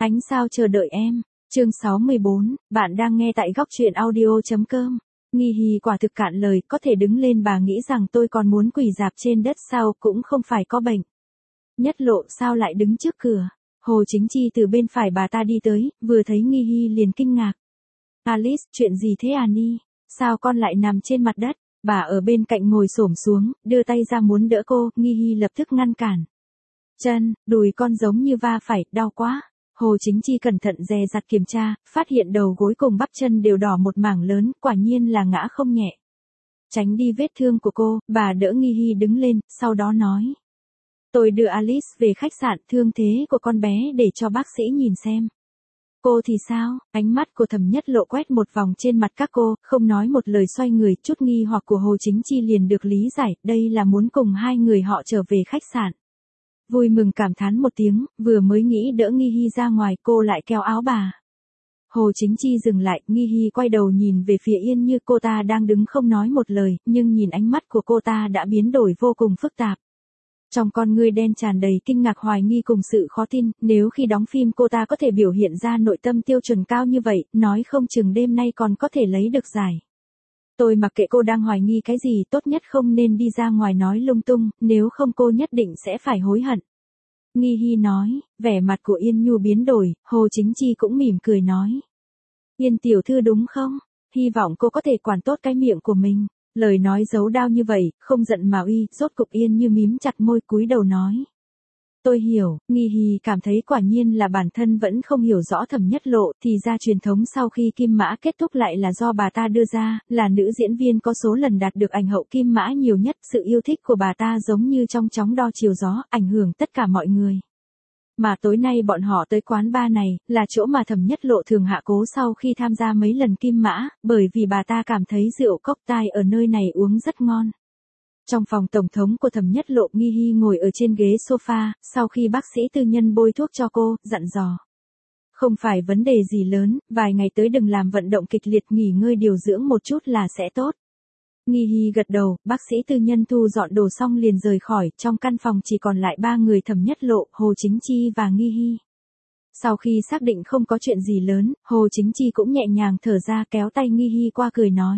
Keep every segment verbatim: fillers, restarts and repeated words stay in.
Ánh sao chờ đợi em. Chương sáu mươi bốn, bạn đang nghe tại góc truyện audio.com. Nghi Hi quả thực cạn lời, có thể đứng lên bà nghĩ rằng tôi còn muốn quỳ rạp trên đất sao, cũng không phải có bệnh. Nhất Lộ sao lại đứng trước cửa. Hồ Chính Chi từ bên phải bà ta đi tới, vừa thấy Nghi Hi liền kinh ngạc. Alice, chuyện gì thế à Ni? Sao con lại nằm trên mặt đất? Bà ở bên cạnh ngồi xổm xuống, đưa tay ra muốn đỡ cô, Nghi Hi lập tức ngăn cản. Chân, đùi con giống như va phải, đau quá. Hồ Chính Chi cẩn thận dè dặt kiểm tra, phát hiện đầu gối cùng bắp chân đều đỏ một mảng lớn, quả nhiên là ngã không nhẹ. Tránh đi vết thương của cô, bà đỡ Nghi Hi đứng lên, sau đó nói. Tôi đưa Alice về khách sạn, thương thế của con bé để cho bác sĩ nhìn xem. Cô thì sao? Ánh mắt của Thẩm Nhất Lộ quét một vòng trên mặt các cô, không nói một lời xoay người, chút nghi hoặc của Hồ Chính Chi liền được lý giải, đây là muốn cùng hai người họ trở về khách sạn. Vui mừng cảm thán một tiếng, vừa mới nghĩ đỡ Nghi Hi ra ngoài, cô lại kéo áo bà. Hồ Chính Chi dừng lại, Nghi Hi quay đầu nhìn về phía Yên Như, cô ta đang đứng không nói một lời, nhưng nhìn ánh mắt của cô ta đã biến đổi vô cùng phức tạp. Trong con ngươi đen tràn đầy kinh ngạc, hoài nghi cùng sự khó tin, nếu khi đóng phim cô ta có thể biểu hiện ra nội tâm tiêu chuẩn cao như vậy, nói không chừng đêm nay còn có thể lấy được giải. Tôi mặc kệ cô đang hoài nghi cái gì, tốt nhất không nên đi ra ngoài nói lung tung, nếu không cô nhất định sẽ phải hối hận. Nghi Hi nói, vẻ mặt của Yên Nhu biến đổi, Hồ Chính Chi cũng mỉm cười nói. Yên tiểu thư đúng không? Hy vọng cô có thể quản tốt cái miệng của mình. Lời nói giấu đao như vậy, không giận mà uy, rốt cục Yên Như mím chặt môi cúi đầu nói. Tôi hiểu, Nghi Hi cảm thấy quả nhiên là bản thân vẫn không hiểu rõ Thẩm Nhất Lộ, thì ra truyền thống sau khi Kim Mã kết thúc lại là do bà ta đưa ra, là nữ diễn viên có số lần đạt được ảnh hậu Kim Mã nhiều nhất, sự yêu thích của bà ta giống như trong chóng đo chiều gió, ảnh hưởng tất cả mọi người. Mà tối nay bọn họ tới quán bar này, là chỗ mà Thẩm Nhất Lộ thường hạ cố sau khi tham gia mấy lần Kim Mã, bởi vì bà ta cảm thấy rượu cocktail ở nơi này uống rất ngon. Trong phòng tổng thống của Thẩm Nhất Lộ, Nghi Hi ngồi ở trên ghế sofa, sau khi bác sĩ tư nhân bôi thuốc cho cô, dặn dò. Không phải vấn đề gì lớn, vài ngày tới đừng làm vận động kịch liệt, nghỉ ngơi điều dưỡng một chút là sẽ tốt. Nghi Hi gật đầu, bác sĩ tư nhân thu dọn đồ xong liền rời khỏi, trong căn phòng chỉ còn lại ba người: Thẩm Nhất Lộ, Hồ Chính Chi và Nghi Hi. Sau khi xác định không có chuyện gì lớn, Hồ Chính Chi cũng nhẹ nhàng thở ra, kéo tay Nghi Hi qua cười nói.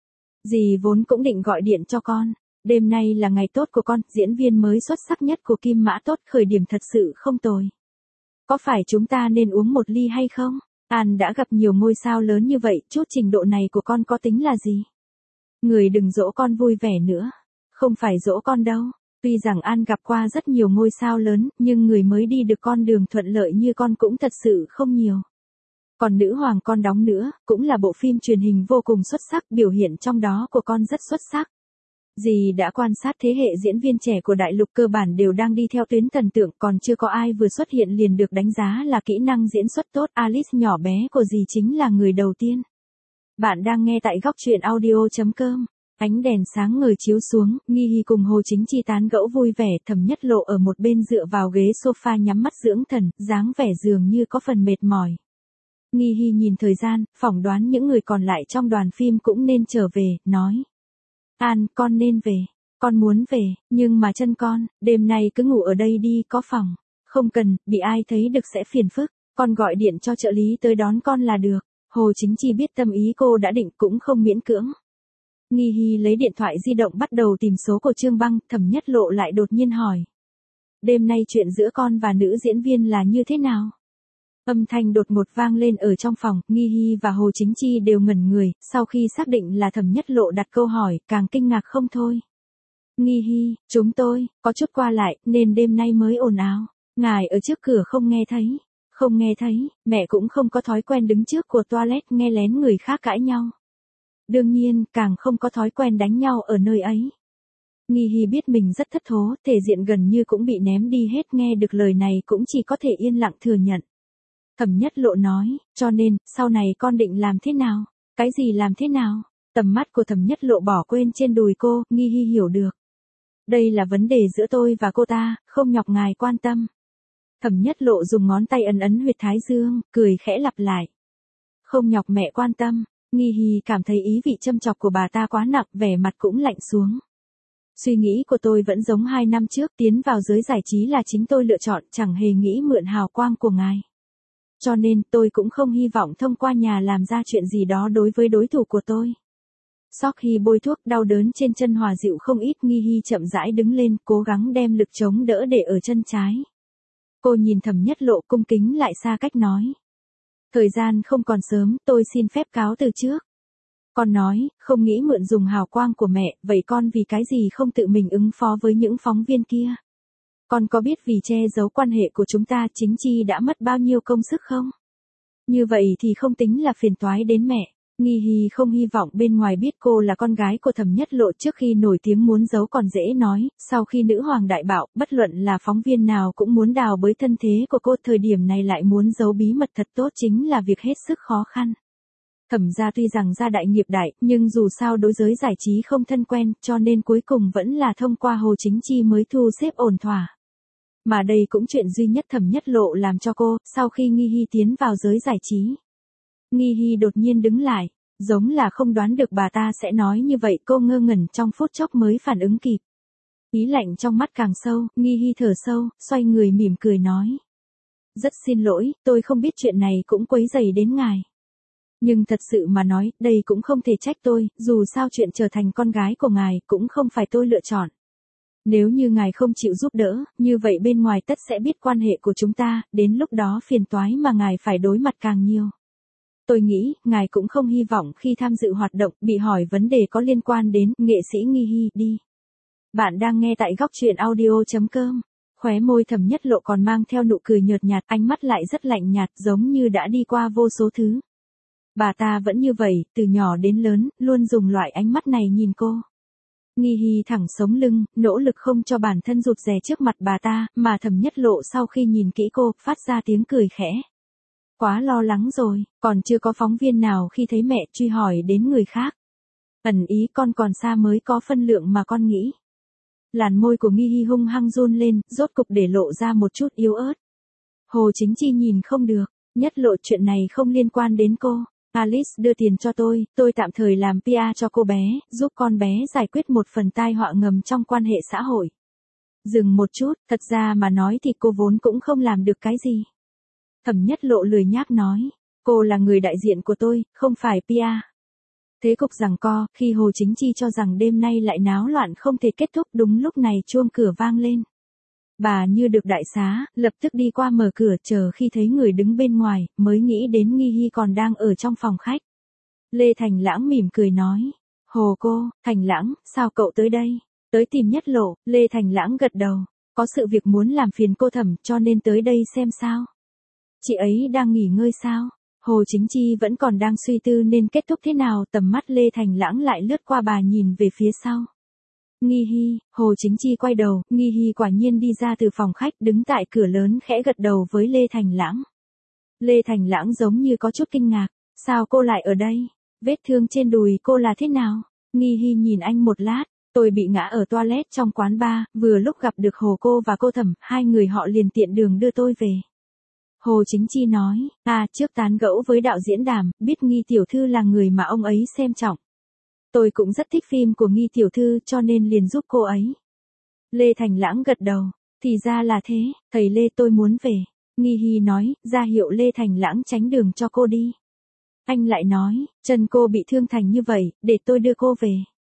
Dì vốn cũng định gọi điện cho con. Đêm nay là ngày tốt của con, diễn viên mới xuất sắc nhất của Kim Mã tốt, khởi điểm thật sự không tồi. Có phải chúng ta nên uống một ly hay không? An đã gặp nhiều ngôi sao lớn như vậy, chút trình độ này của con có tính là gì? Người đừng dỗ con vui vẻ nữa. Không phải dỗ con đâu. Tuy rằng An gặp qua rất nhiều ngôi sao lớn, nhưng người mới đi được con đường thuận lợi như con cũng thật sự không nhiều. Còn Nữ Hoàng con đóng nữa, cũng là bộ phim truyền hình vô cùng xuất sắc, biểu hiện trong đó của con rất xuất sắc. Dì đã quan sát thế hệ diễn viên trẻ của đại lục cơ bản đều đang đi theo tuyến thần tượng, còn chưa có ai vừa xuất hiện liền được đánh giá là kỹ năng diễn xuất tốt. Alice nhỏ bé của dì chính là người đầu tiên. Bạn đang nghe tại góc truyện audio.com. Ánh đèn sáng ngời chiếu xuống, Nghi Hi cùng Hồ Chính Chi tán gẫu vui vẻ, Thẩm Nhất Lộ ở một bên dựa vào ghế sofa nhắm mắt dưỡng thần, dáng vẻ dường như có phần mệt mỏi. Nghi Hi nhìn thời gian, phỏng đoán những người còn lại trong đoàn phim cũng nên trở về, nói. An, con nên về. Con muốn về, nhưng mà chân con, đêm nay cứ ngủ ở đây đi, có phòng. Không cần, bị ai thấy được sẽ phiền phức. Con gọi điện cho trợ lý tới đón con là được. Hồ Chính Chi biết tâm ý cô đã định cũng không miễn cưỡng. Nghi Hi lấy điện thoại di động bắt đầu tìm số của Trương Băng, Thẩm Nhất Lộ lại đột nhiên hỏi. Đêm nay chuyện giữa con và nữ diễn viên là như thế nào? Âm thanh đột ngột vang lên ở trong phòng, Nghi Hi và Hồ Chính Chi đều ngẩn người, sau khi xác định là Thẩm Nhất Lộ đặt câu hỏi, càng kinh ngạc không thôi. Nghi Hi, chúng tôi, có chút qua lại, nên đêm nay mới ồn ào. Ngài ở trước cửa không nghe thấy. Không nghe thấy, mẹ cũng không có thói quen đứng trước của toilet nghe lén người khác cãi nhau. Đương nhiên, càng không có thói quen đánh nhau ở nơi ấy. Nghi Hi biết mình rất thất thố, thể diện gần như cũng bị ném đi hết, nghe được lời này cũng chỉ có thể yên lặng thừa nhận. Thẩm Nhất Lộ nói, cho nên, sau này con định làm thế nào? Cái gì làm thế nào? Tầm mắt của Thẩm Nhất Lộ bỏ quên trên đùi cô, Nghi Hi hiểu được. Đây là vấn đề giữa tôi và cô ta, không nhọc ngài quan tâm. Thẩm Nhất Lộ dùng ngón tay ấn ấn huyệt thái dương, cười khẽ lặp lại. Không nhọc mẹ quan tâm. Nghi Hi cảm thấy ý vị châm chọc của bà ta quá nặng, vẻ mặt cũng lạnh xuống. Suy nghĩ của tôi vẫn giống hai năm trước, tiến vào giới giải trí là chính tôi lựa chọn, chẳng hề nghĩ mượn hào quang của ngài. cho nên tôi cũng không hy vọng thông qua nhà làm ra chuyện gì đó đối với đối thủ của tôi. Sau khi bôi thuốc, đau đớn trên chân hòa dịu không ít, Nghi Hi chậm rãi đứng lên, cố gắng đem lực chống đỡ để ở chân trái. Cô nhìn Thẩm Nhất Lộ cung kính lại xa cách nói. Thời gian không còn sớm, tôi xin phép cáo từ trước. Con nói, không nghĩ mượn dùng hào quang của mẹ, vậy con vì cái gì không tự mình ứng phó với những phóng viên kia? Con có biết vì che giấu quan hệ của chúng ta chính Chi đã mất bao nhiêu công sức không? Như vậy thì không tính là phiền toái đến mẹ. Nghi Hi không hy vọng bên ngoài biết cô là con gái của Thẩm Nhất Lộ, trước khi nổi tiếng muốn giấu còn dễ nói, sau khi nữ hoàng đại bạo, bất luận là phóng viên nào cũng muốn đào bới thân thế của cô, thời điểm này lại muốn giấu bí mật thật tốt chính là việc hết sức khó khăn. Thẩm gia tuy rằng gia đại nghiệp đại, nhưng dù sao đối giới giải trí không thân quen, cho nên cuối cùng vẫn là thông qua Hồ Chính Chi mới thu xếp ổn thỏa. Mà đây cũng chuyện duy nhất Thẩm Nhất Lộ làm cho cô, sau khi Nghi Hi tiến vào giới giải trí. Nghi Hi đột nhiên đứng lại, giống là không đoán được bà ta sẽ nói như vậy, cô ngơ ngẩn trong phút chốc mới phản ứng kịp. Ý lạnh trong mắt càng sâu, Nghi Hi thở sâu, xoay người mỉm cười nói. Rất xin lỗi, tôi không biết chuyện này cũng quấy rầy đến ngài. Nhưng thật sự mà nói, đây cũng không thể trách tôi, dù sao chuyện trở thành con gái của ngài cũng không phải tôi lựa chọn. Nếu như ngài không chịu giúp đỡ, như vậy bên ngoài tất sẽ biết quan hệ của chúng ta, đến lúc đó phiền toái mà ngài phải đối mặt càng nhiều. Tôi nghĩ, ngài cũng không hy vọng khi tham dự hoạt động, bị hỏi vấn đề có liên quan đến nghệ sĩ Nghi Hi đi. Bạn đang nghe tại góc truyện audio chấm com. Khóe môi Thẩm Nhất Lộ còn mang theo nụ cười nhợt nhạt, ánh mắt lại rất lạnh nhạt, giống như đã đi qua vô số thứ. Bà ta vẫn như vậy, từ nhỏ đến lớn, luôn dùng loại ánh mắt này nhìn cô. Nghi Hi thẳng sống lưng, nỗ lực không cho bản thân rụt rè trước mặt bà ta, mà Thẩm Nhất Lộ sau khi nhìn kỹ cô, phát ra tiếng cười khẽ. Quá lo lắng rồi, còn chưa có phóng viên nào khi thấy mẹ truy hỏi đến người khác. Ẩn ý con còn xa mới có phân lượng mà con nghĩ. Làn môi của Nghi Hi hung hăng run lên, rốt cục để lộ ra một chút yếu ớt. Hồ Chính Chi nhìn không được, Nhất Lộ chuyện này không liên quan đến cô. Alice đưa tiền cho tôi, tôi tạm thời làm pê e cho cô bé, giúp con bé giải quyết một phần tai họa ngầm trong quan hệ xã hội. Dừng một chút, thật ra mà nói thì cô vốn cũng không làm được cái gì. Thẩm Nhất Lộ lười nhác nói, cô là người đại diện của tôi, không phải pê e. Thế cục giằng co, khi Hồ Chính Chi cho rằng đêm nay lại náo loạn không thể kết thúc, đúng lúc này chuông cửa vang lên. Bà như được đại xá, lập tức đi qua mở cửa, chờ khi thấy người đứng bên ngoài, mới nghĩ đến Nghi Hi còn đang ở trong phòng khách. Lê Thành Lãng mỉm cười nói, Hồ cô, Thành Lãng, sao cậu tới đây? Tới tìm Nhất Lộ. Lê Thành Lãng gật đầu, có sự việc muốn làm phiền cô Thẩm, cho nên tới đây xem sao. Chị ấy đang nghỉ ngơi sao? Hồ Chính Chi vẫn còn đang suy tư nên kết thúc thế nào, tầm mắt Lê Thành Lãng lại lướt qua bà nhìn về phía sau. Nghi Hi, Hồ Chính Chi quay đầu, Nghi Hi quả nhiên đi ra từ phòng khách, đứng tại cửa lớn khẽ gật đầu với Lê Thành Lãng. Lê Thành Lãng giống như có chút kinh ngạc, sao cô lại ở đây? Vết thương trên đùi cô là thế nào? Nghi Hi nhìn anh một lát, tôi bị ngã ở toilet trong quán bar, vừa lúc gặp được Hồ cô và cô Thẩm, hai người họ liền tiện đường đưa tôi về. Hồ Chính Chi nói, à trước tán gẫu với đạo diễn Đàm, biết Nghi tiểu thư là người mà ông ấy xem trọng. Tôi cũng rất thích phim của Nghi tiểu thư cho nên liền giúp cô ấy. Lê Thành Lãng gật đầu, thì ra là thế, thầy Lê tôi muốn về. Nghi Hi nói, ra hiệu Lê Thành Lãng tránh đường cho cô đi. Anh lại nói, chân cô bị thương thành như vậy, để tôi đưa cô về.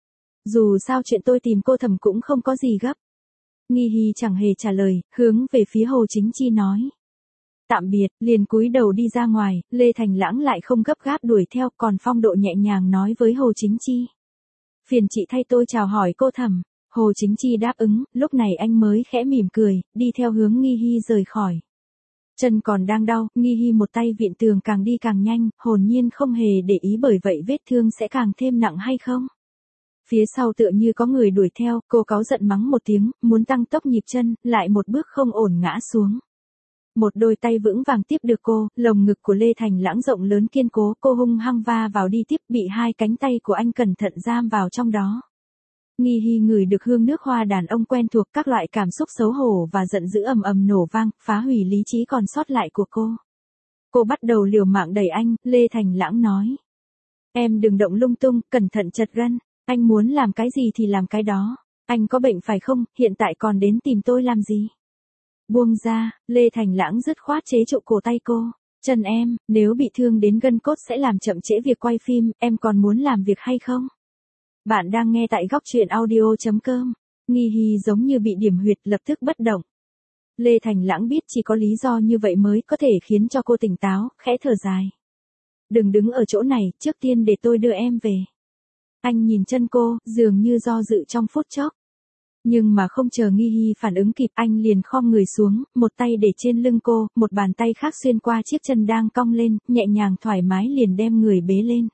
Dù sao chuyện tôi tìm cô Thẩm cũng không có gì gấp. Nghi Hi chẳng hề trả lời, hướng về phía Hồ Chính Chi nói. Tạm biệt, liền cúi đầu đi ra ngoài, Lê Thành Lãng lại không gấp gáp đuổi theo, còn phong độ nhẹ nhàng nói với Hồ Chính Chi. Phiền chị thay tôi chào hỏi cô Thẩm. Hồ Chính Chi đáp ứng, lúc này anh mới khẽ mỉm cười, đi theo hướng Nghi Hi rời khỏi. Chân còn đang đau, Nghi Hi một tay vịn tường càng đi càng nhanh, hồn nhiên không hề để ý bởi vậy vết thương sẽ càng thêm nặng hay không. Phía sau tựa như có người đuổi theo, cô cáu giận mắng một tiếng, muốn tăng tốc nhịp chân, lại một bước không ổn ngã xuống. Một đôi tay vững vàng tiếp được cô, lồng ngực của Lê Thành Lãng rộng lớn kiên cố, cô hung hăng va vào đi tiếp, bị hai cánh tay của anh cẩn thận giam vào trong đó. Nghi Hi ngửi được hương nước hoa đàn ông quen thuộc, các loại cảm xúc xấu hổ và giận dữ ầm ầm nổ vang, phá hủy lý trí còn sót lại của cô. Cô bắt đầu liều mạng đẩy anh, Lê Thành Lãng nói. Em đừng động lung tung, cẩn thận chật gân, anh muốn làm cái gì thì làm cái đó. Anh có bệnh phải không, hiện tại còn đến tìm tôi làm gì? Buông ra, Lê Thành Lãng dứt khoát chế trụ cổ tay cô. Chân em, nếu bị thương đến gân cốt sẽ làm chậm trễ việc quay phim, em còn muốn làm việc hay không? Bạn đang nghe tại góc truyện audio.com. Nghi Hy giống như bị điểm huyệt lập tức bất động. Lê Thành Lãng biết chỉ có lý do như vậy mới có thể khiến cho cô tỉnh táo, khẽ thở dài. Đừng đứng ở chỗ này, trước tiên để tôi đưa em về. Anh nhìn chân cô, dường như do dự trong phút chốc. Nhưng mà không chờ Nghi Hy phản ứng kịp, anh liền khom người xuống, một tay để trên lưng cô, một bàn tay khác xuyên qua chiếc chân đang cong lên, nhẹ nhàng thoải mái liền đem người bế lên.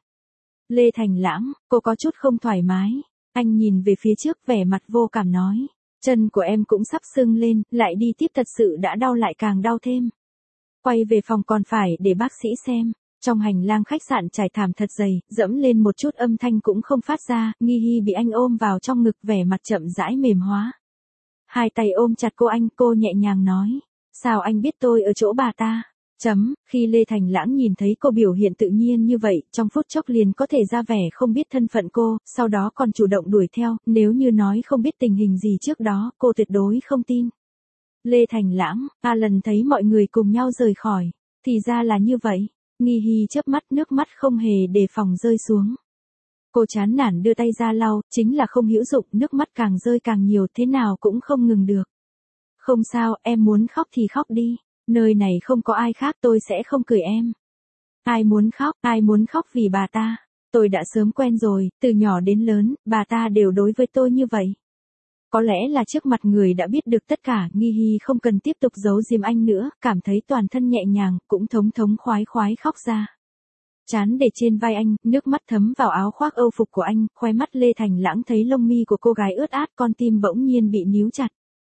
Lê Thành Lãng, cô có chút không thoải mái. Anh nhìn về phía trước vẻ mặt vô cảm nói. Chân của em cũng sắp sưng lên, lại đi tiếp thật sự đã đau lại càng đau thêm. Quay về phòng còn phải để bác sĩ xem. Trong hành lang khách sạn trải thảm thật dày, dẫm lên một chút âm thanh cũng không phát ra, Nghi Hy bị anh ôm vào trong ngực vẻ mặt chậm rãi mềm hóa. Hai tay ôm chặt cô anh, cô nhẹ nhàng nói. Sao anh biết tôi ở chỗ bà ta? Chấm, khi Lê Thành Lãng nhìn thấy cô biểu hiện tự nhiên như vậy, trong phút chốc liền có thể ra vẻ không biết thân phận cô, sau đó còn chủ động đuổi theo, nếu như nói không biết tình hình gì trước đó, cô tuyệt đối không tin. Lê Thành Lãng, ta lần thấy mọi người cùng nhau rời khỏi, thì ra là như vậy. Nghi Hy chớp mắt, nước mắt không hề đề phòng rơi xuống. Cô chán nản đưa tay ra lau, chính là không hữu dụng, nước mắt càng rơi càng nhiều, thế nào cũng không ngừng được. Không sao, em muốn khóc thì khóc đi, nơi này không có ai khác, tôi sẽ không cười em. Ai muốn khóc, ai muốn khóc vì bà ta, tôi đã sớm quen rồi, từ nhỏ đến lớn, bà ta đều đối với tôi như vậy. Có lẽ là trước mặt người đã biết được tất cả, Nghi Hy không cần tiếp tục giấu diếm anh nữa, cảm thấy toàn thân nhẹ nhàng, cũng thống thống khoái khoái khóc ra. Chán để trên vai anh, nước mắt thấm vào áo khoác âu phục của anh, khóe mắt Lê Thành Lãng thấy lông mi của cô gái ướt át, con tim bỗng nhiên bị níu chặt.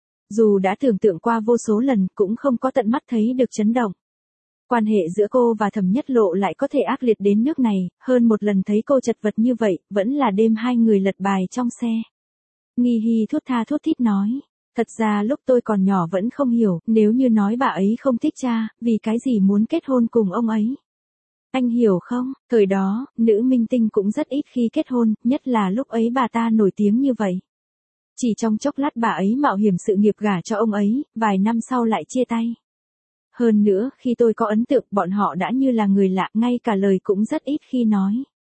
Dù đã tưởng tượng qua vô số lần, cũng không có tận mắt thấy được chấn động. Quan hệ giữa cô và Thẩm Nhất Lộ lại có thể ác liệt đến nước này, hơn một lần thấy cô chật vật như vậy, vẫn là đêm hai người lật bài trong xe. Nghi Hy thốt tha thốt thít nói, thật ra lúc tôi còn nhỏ vẫn không hiểu, nếu như nói bà ấy không thích cha, vì cái gì muốn kết hôn cùng ông ấy. Anh hiểu không, thời đó, nữ minh tinh cũng rất ít khi kết hôn, nhất là lúc ấy bà ta nổi tiếng như vậy. Chỉ trong chốc lát bà ấy mạo hiểm sự nghiệp gả cho ông ấy, vài năm sau lại chia tay. Hơn nữa, khi tôi có ấn tượng bọn họ đã như là người lạ, ngay cả lời cũng rất ít khi nói.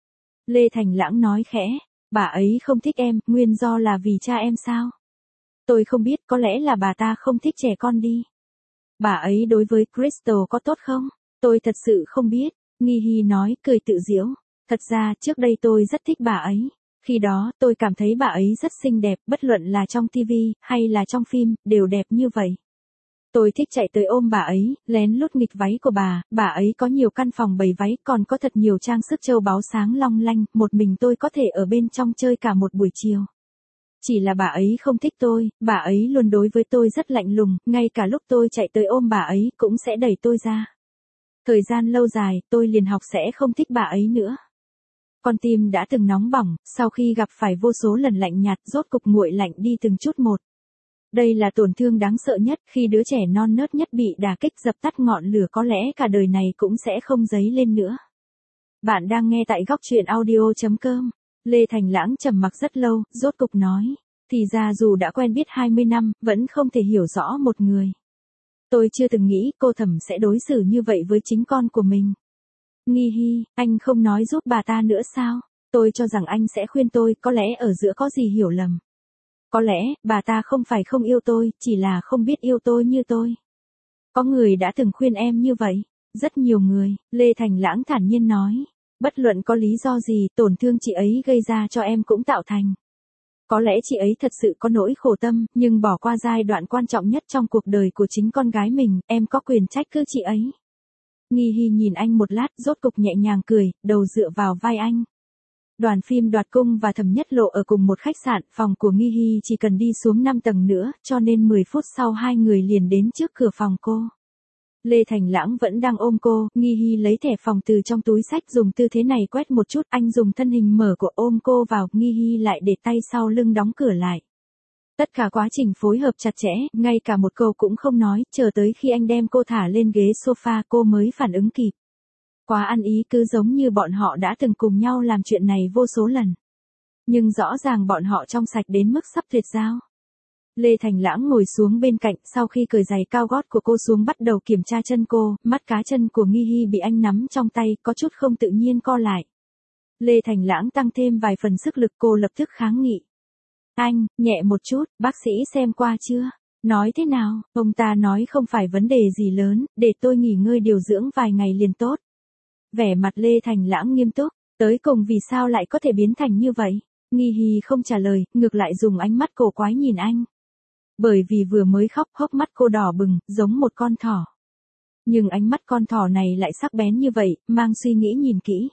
Lê Thành Lãng nói khẽ. Bà ấy không thích em, nguyên do là vì cha em sao? Tôi không biết, có lẽ là bà ta không thích trẻ con đi. Bà ấy đối với Crystal có tốt không? Tôi thật sự không biết, Nghi Hy nói, cười tự giễu. Thật ra, trước đây tôi rất thích bà ấy. Khi đó, tôi cảm thấy bà ấy rất xinh đẹp, bất luận là trong ti vi, hay là trong phim, đều đẹp như vậy. Tôi thích chạy tới ôm bà ấy, lén lút nghịch váy của bà, bà ấy có nhiều căn phòng bày váy, còn có thật nhiều trang sức châu báu sáng long lanh, một mình tôi có thể ở bên trong chơi cả một buổi chiều. Chỉ là bà ấy không thích tôi, bà ấy luôn đối với tôi rất lạnh lùng, ngay cả lúc tôi chạy tới ôm bà ấy cũng sẽ đẩy tôi ra. Thời gian lâu dài, tôi liền học sẽ không thích bà ấy nữa. Con tim đã từng nóng bỏng, sau khi gặp phải vô số lần lạnh nhạt, rốt cục nguội lạnh đi từng chút một. Đây là tổn thương đáng sợ nhất, khi đứa trẻ non nớt nhất bị đả kích, dập tắt ngọn lửa, có lẽ cả đời này cũng sẽ không dấy lên nữa. Bạn đang nghe tại góc truyện audio.com. Lê Thành Lãng trầm mặc rất lâu, rốt cục nói. Thì ra dù đã quen biết hai mươi năm, vẫn không thể hiểu rõ một người. Tôi chưa từng nghĩ cô Thẩm sẽ đối xử như vậy với chính con của mình. Nghi Hy, anh không nói giúp bà ta nữa sao? Tôi cho rằng anh sẽ khuyên tôi, có lẽ ở giữa có gì hiểu lầm. Có lẽ, bà ta không phải không yêu tôi, chỉ là không biết yêu tôi như tôi. Có người đã từng khuyên em như vậy. Rất nhiều người, Lê Thành Lãng thản nhiên nói. Bất luận có lý do gì, tổn thương chị ấy gây ra cho em cũng tạo thành. Có lẽ chị ấy thật sự có nỗi khổ tâm, nhưng bỏ qua giai đoạn quan trọng nhất trong cuộc đời của chính con gái mình, em có quyền trách cứ chị ấy. Nghi Hy nhìn anh một lát, rốt cục nhẹ nhàng cười, đầu dựa vào vai anh. Đoàn phim Đoạt Cung và Thẩm Nhất Lộ ở cùng một khách sạn, phòng của Nghi Hy chỉ cần đi xuống năm tầng nữa, cho nên mười phút sau hai người liền đến trước cửa phòng cô. Lê Thành Lãng vẫn đang ôm cô, Nghi Hy lấy thẻ phòng từ trong túi xách, dùng tư thế này quét một chút, anh dùng thân hình mở của ôm cô vào, Nghi Hy lại để tay sau lưng đóng cửa lại. Tất cả quá trình phối hợp chặt chẽ, ngay cả một câu cũng không nói, chờ tới khi anh đem cô thả lên ghế sofa cô mới phản ứng kịp. Quá ăn ý, cứ giống như bọn họ đã từng cùng nhau làm chuyện này vô số lần. Nhưng rõ ràng bọn họ trong sạch đến mức sắp tuyệt giao. Lê Thành Lãng ngồi xuống bên cạnh, sau khi cởi giày cao gót của cô xuống bắt đầu kiểm tra chân cô, mắt cá chân của Nghi Hi bị anh nắm trong tay, có chút không tự nhiên co lại. Lê Thành Lãng tăng thêm vài phần sức lực, cô lập tức kháng nghị. Anh, nhẹ một chút, bác sĩ xem qua chưa? Nói thế nào? Ông ta nói không phải vấn đề gì lớn, để tôi nghỉ ngơi điều dưỡng vài ngày liền tốt. Vẻ mặt Lê Thành Lãng nghiêm túc, tới cùng vì sao lại có thể biến thành như vậy? Nghi Hi không trả lời, ngược lại dùng ánh mắt cổ quái nhìn anh. Bởi vì vừa mới khóc, hốc mắt cô đỏ bừng, giống một con thỏ. Nhưng ánh mắt con thỏ này lại sắc bén như vậy, mang suy nghĩ nhìn kỹ.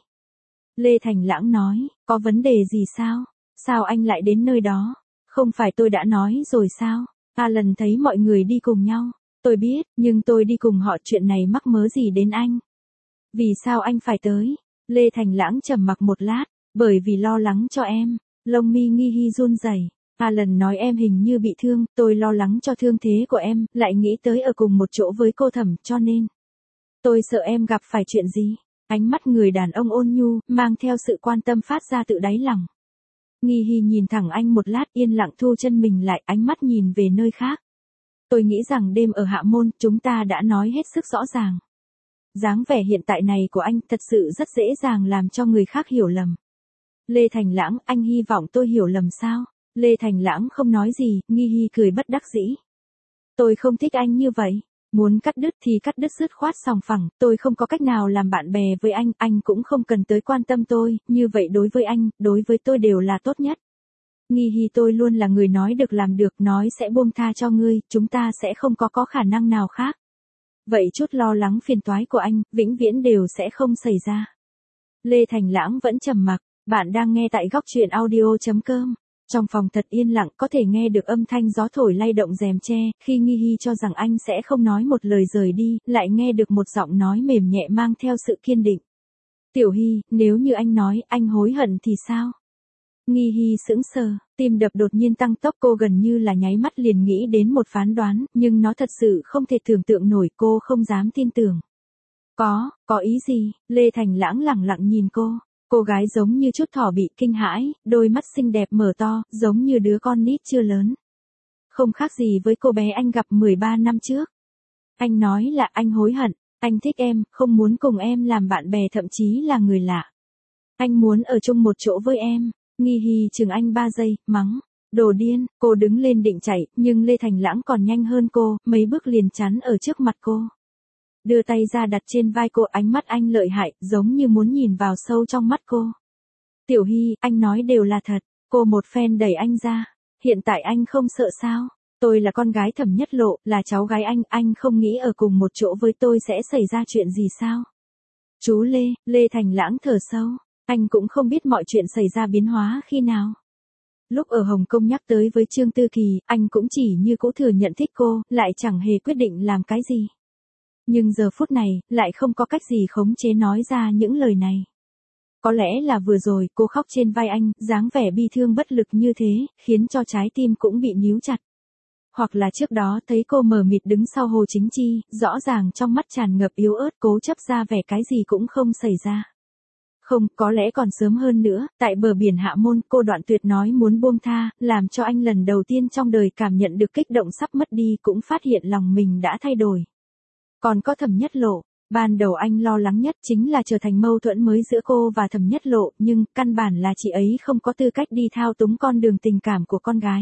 Lê Thành Lãng nói, có vấn đề gì sao? Sao anh lại đến nơi đó? Không phải tôi đã nói rồi sao? Alan thấy mọi người đi cùng nhau. Tôi biết, nhưng tôi đi cùng họ, chuyện này mắc mớ gì đến anh? Vì sao anh phải tới? Lê Thành Lãng trầm mặc một lát, bởi vì lo lắng cho em. Lông mi Nghi Hi run rẩy. Alan nói em hình như bị thương, tôi lo lắng cho thương thế của em, lại nghĩ tới ở cùng một chỗ với cô Thẩm, cho nên tôi sợ em gặp phải chuyện gì. Ánh mắt người đàn ông ôn nhu, mang theo sự quan tâm phát ra tự đáy lòng. Nghi Hi nhìn thẳng anh một lát, yên lặng thu chân mình lại, ánh mắt nhìn về nơi khác. Tôi nghĩ rằng đêm ở Hạ Môn, chúng ta đã nói hết sức rõ ràng. Dáng vẻ hiện tại này của anh thật sự rất dễ dàng làm cho người khác hiểu lầm. Lê Thành Lãng, anh hy vọng tôi hiểu lầm sao? Lê Thành Lãng không nói gì, Nghi Hi cười bất đắc dĩ. Tôi không thích anh như vậy. Muốn cắt đứt thì cắt đứt dứt khoát sòng phẳng, tôi không có cách nào làm bạn bè với anh, anh cũng không cần tới quan tâm tôi, như vậy đối với anh, đối với tôi đều là tốt nhất. Nghi Hi, tôi luôn là người nói được làm được, nói sẽ buông tha cho ngươi, chúng ta sẽ không có có khả năng nào khác. Vậy chút lo lắng phiền toái của anh, vĩnh viễn đều sẽ không xảy ra. Lê Thành Lãng vẫn trầm mặc, bạn đang nghe tại góc truyện audio chấm com. Trong phòng thật yên lặng, có thể nghe được âm thanh gió thổi lay động rèm tre, khi Nghi Hi cho rằng anh sẽ không nói một lời rời đi, lại nghe được một giọng nói mềm nhẹ mang theo sự kiên định. Tiểu Hi, nếu như anh nói anh hối hận thì sao? Nghi Hi sững sờ, tim đập đột nhiên tăng tốc, cô gần như là nháy mắt liền nghĩ đến một phán đoán, nhưng nó thật sự không thể tưởng tượng nổi, cô không dám tin tưởng. Có, có ý gì? Lê Thành Lãng lẳng lặng nhìn cô. Cô gái giống như chút thỏ bị kinh hãi, đôi mắt xinh đẹp mở to, giống như đứa con nít chưa lớn. Không khác gì với cô bé anh gặp mười ba năm trước. Anh nói là anh hối hận, anh thích em, không muốn cùng em làm bạn bè, thậm chí là người lạ. Anh muốn ở chung một chỗ với em. Nghi Hi chừng anh ba giây, mắng. Đồ điên, cô đứng lên định chạy, nhưng Lê Thành Lãng còn nhanh hơn cô, mấy bước liền chắn ở trước mặt cô. Đưa tay ra đặt trên vai cô, ánh mắt anh lợi hại, giống như muốn nhìn vào sâu trong mắt cô. Tiểu Hi, anh nói đều là thật. Cô một phen đẩy anh ra. Hiện tại anh không sợ sao? Tôi là con gái Thẩm Nhất Lộ, là cháu gái anh, anh không nghĩ ở cùng một chỗ với tôi sẽ xảy ra chuyện gì sao? Chú Lê, Lê Thành Lãng thở sâu. Anh cũng không biết mọi chuyện xảy ra biến hóa khi nào. Lúc ở Hồng Kông nhắc tới với Trương Tư Kỳ, anh cũng chỉ như cũ thừa nhận thích cô, lại chẳng hề quyết định làm cái gì. Nhưng giờ phút này, lại không có cách gì khống chế nói ra những lời này. Có lẽ là vừa rồi, cô khóc trên vai anh, dáng vẻ bi thương bất lực như thế, khiến cho trái tim cũng bị níu chặt. Hoặc là trước đó thấy cô mờ mịt đứng sau Hồ Chính Chi, rõ ràng trong mắt tràn ngập yếu ớt, cố chấp ra vẻ cái gì cũng không xảy ra. Không, có lẽ còn sớm hơn nữa, tại bờ biển Hạ Môn, cô đoạn tuyệt nói muốn buông tha, làm cho anh lần đầu tiên trong đời cảm nhận được kích động sắp mất đi, cũng phát hiện lòng mình đã thay đổi. Còn có Thẩm Nhất Lộ, ban đầu anh lo lắng nhất chính là trở thành mâu thuẫn mới giữa cô và Thẩm Nhất Lộ, nhưng căn bản là chị ấy không có tư cách đi thao túng con đường tình cảm của con gái.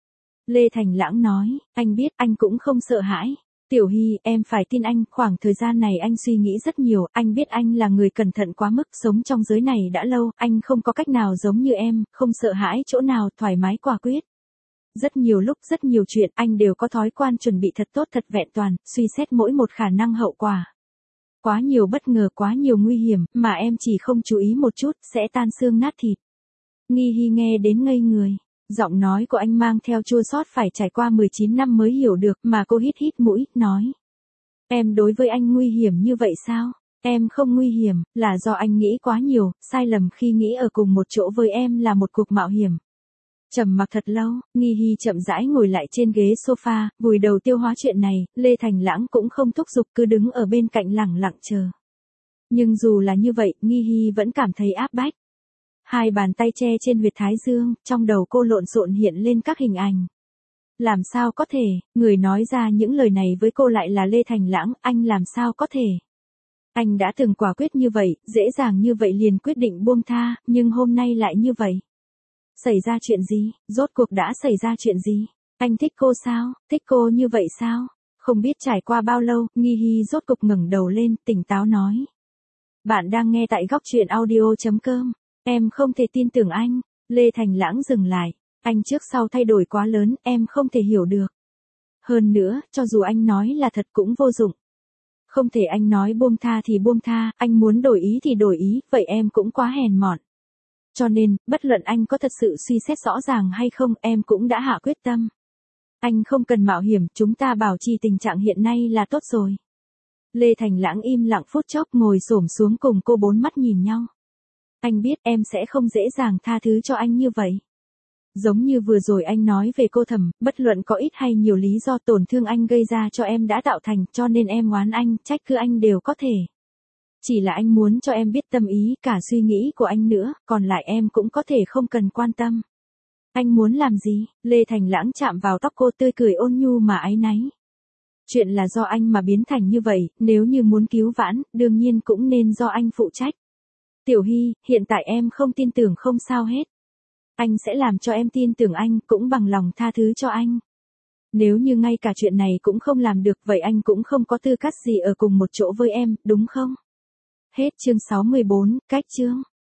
Lê Thành Lãng nói, anh biết anh cũng không sợ hãi. Tiểu Hi, em phải tin anh, khoảng thời gian này anh suy nghĩ rất nhiều, anh biết anh là người cẩn thận quá mức, sống trong giới này đã lâu, anh không có cách nào giống như em, không sợ hãi chỗ nào, thoải mái quả quyết. Rất nhiều lúc, rất nhiều chuyện, anh đều có thói quan chuẩn bị thật tốt, thật vẹn toàn, suy xét mỗi một khả năng hậu quả. Quá nhiều bất ngờ, quá nhiều nguy hiểm, mà em chỉ không chú ý một chút, sẽ tan xương nát thịt. Nghi Hi nghe đến ngây người. Giọng nói của anh mang theo chua xót, phải trải qua mười chín năm mới hiểu được, mà cô hít hít mũi, nói. Em đối với anh nguy hiểm như vậy sao? Em không nguy hiểm, là do anh nghĩ quá nhiều, sai lầm khi nghĩ ở cùng một chỗ với em là một cuộc mạo hiểm. Trầm mặc thật lâu, Nghi Hi chậm rãi ngồi lại trên ghế sofa, vùi đầu tiêu hóa chuyện này, Lê Thành Lãng cũng không thúc giục, cứ đứng ở bên cạnh lẳng lặng chờ. Nhưng dù là như vậy, Nghi Hi vẫn cảm thấy áp bách. Hai bàn tay che trên huyệt thái dương, trong đầu cô lộn xộn hiện lên các hình ảnh. Làm sao có thể, người nói ra những lời này với cô lại là Lê Thành Lãng, anh làm sao có thể. Anh đã từng quả quyết như vậy, dễ dàng như vậy liền quyết định buông tha, nhưng hôm nay lại như vậy. Xảy ra chuyện gì, rốt cuộc đã xảy ra chuyện gì? Anh thích cô sao, thích cô như vậy sao? Không biết trải qua bao lâu, Nghi Hy rốt cục ngẩng đầu lên, tỉnh táo nói. Bạn đang nghe tại góc truyện audio.com. Em không thể tin tưởng anh. Lê Thành Lãng dừng lại. Anh trước sau thay đổi quá lớn, em không thể hiểu được. Hơn nữa, cho dù anh nói là thật cũng vô dụng. Không thể anh nói buông tha thì buông tha, anh muốn đổi ý thì đổi ý, vậy em cũng quá hèn mọn. Cho nên, bất luận anh có thật sự suy xét rõ ràng hay không, em cũng đã hạ quyết tâm. Anh không cần mạo hiểm, chúng ta bảo trì tình trạng hiện nay là tốt rồi. Lê Thành Lãng im lặng phút chốc ngồi xổm xuống cùng cô bốn mắt nhìn nhau. Anh biết em sẽ không dễ dàng tha thứ cho anh như vậy. Giống như vừa rồi anh nói về cô Thẩm, bất luận có ít hay nhiều lý do tổn thương anh gây ra cho em đã tạo thành, cho nên em oán anh, trách cứ anh đều có thể. Chỉ là anh muốn cho em biết tâm ý cả suy nghĩ của anh nữa, còn lại em cũng có thể không cần quan tâm. Anh muốn làm gì? Lê Thành Lãng chạm vào tóc cô tươi cười ôn nhu mà áy náy. Chuyện là do anh mà biến thành như vậy, nếu như muốn cứu vãn, đương nhiên cũng nên do anh phụ trách. Tiểu Hy, hiện tại em không tin tưởng không sao hết. Anh sẽ làm cho em tin tưởng anh, cũng bằng lòng tha thứ cho anh. Nếu như ngay cả chuyện này cũng không làm được, vậy anh cũng không có tư cách gì ở cùng một chỗ với em, đúng không? Hết chương sáu mươi bốn, cách chương.